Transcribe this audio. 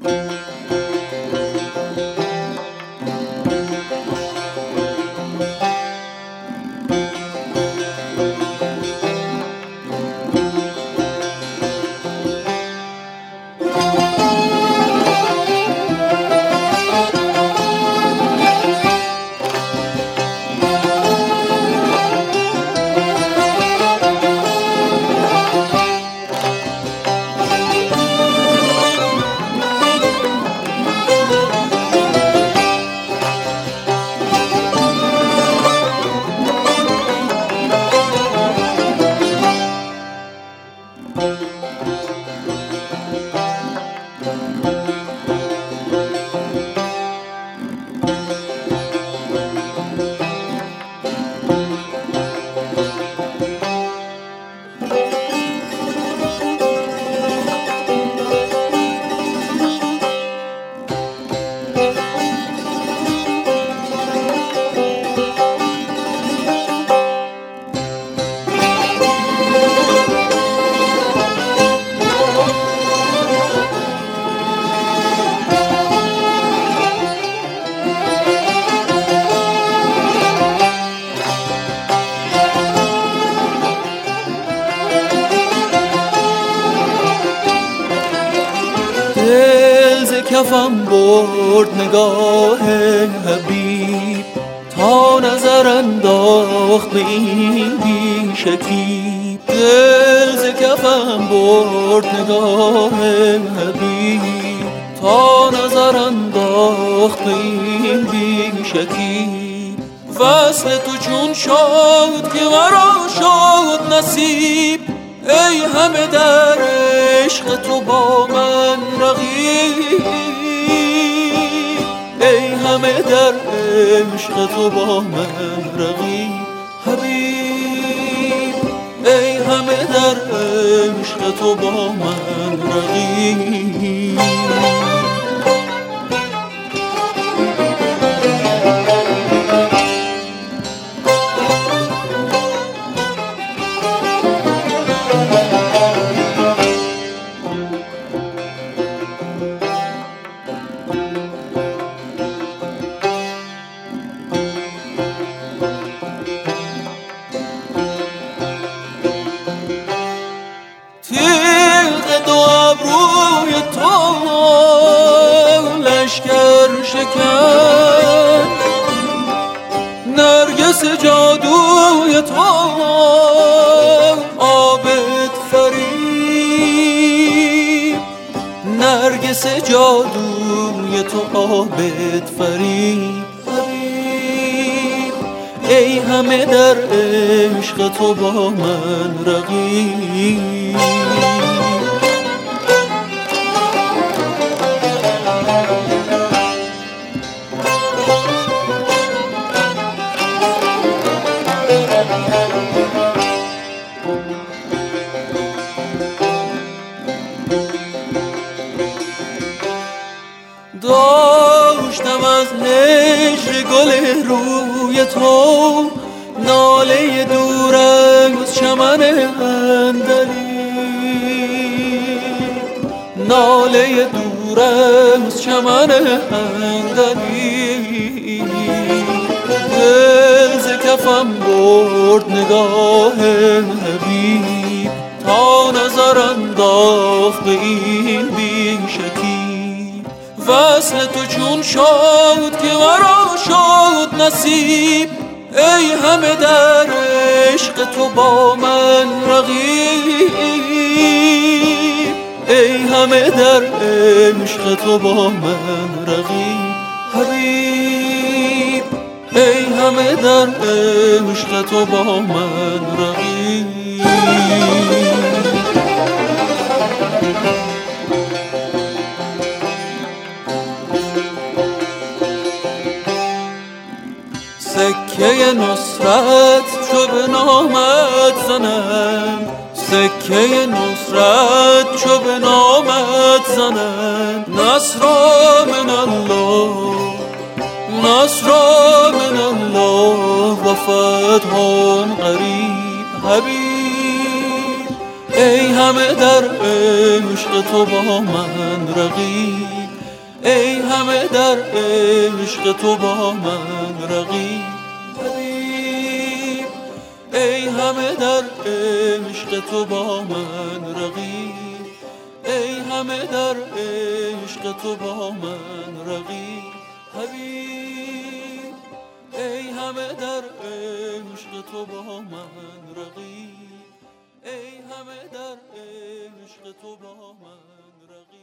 دل ز کفم برد نگاه حبیب، تا نظر انداخت به این بی شکیب. دل ز کفم برد نگاه حبیب، تا نظر انداخت به این بی شکیب. وصل تو چون شد که مرا شد نصیب، ای همه در عشق تو با من رقیب. ای همه در عشق تو با من رقیب حبیب. ای همه در عشق تو با من رقیب. تیغ دو ابروی تو لشکر شکن، نرگس جادوی تو عابد فریب. نرگس جادوی تو عابد فریب حبیب. ای همه در عشق تو با من رقیب. داشتم از هجر گل روی تو، ناله دور از چمن اندلی. ناله دور از چمن اندلی. دل ز کفم برد نگاه حبیب، تا نظر انداخت به این بی شکیب. وصل تو چون شد که مرا شد نصیب، ای همه در عشق تو با من رقیب. ای همه در عشق تو با من رقیب حبیب. ای همه در عشق تو با من رقیب. سکه نصرت چو به نامت زنند، سکه نصرت چو به نامت زنند. نصر من الله، نصر من الله و فتح قریب حبیب. ای همه در عشق تو با من رقیب ای همه در عشق تو با من رقیب حبیب، ای همه در عشق تو با من رقیب، ای همه در عشق تو با من رقیب حبیب، ای همه در عشق تو با من رقیب، ای همه در عشق تو با من رقیب.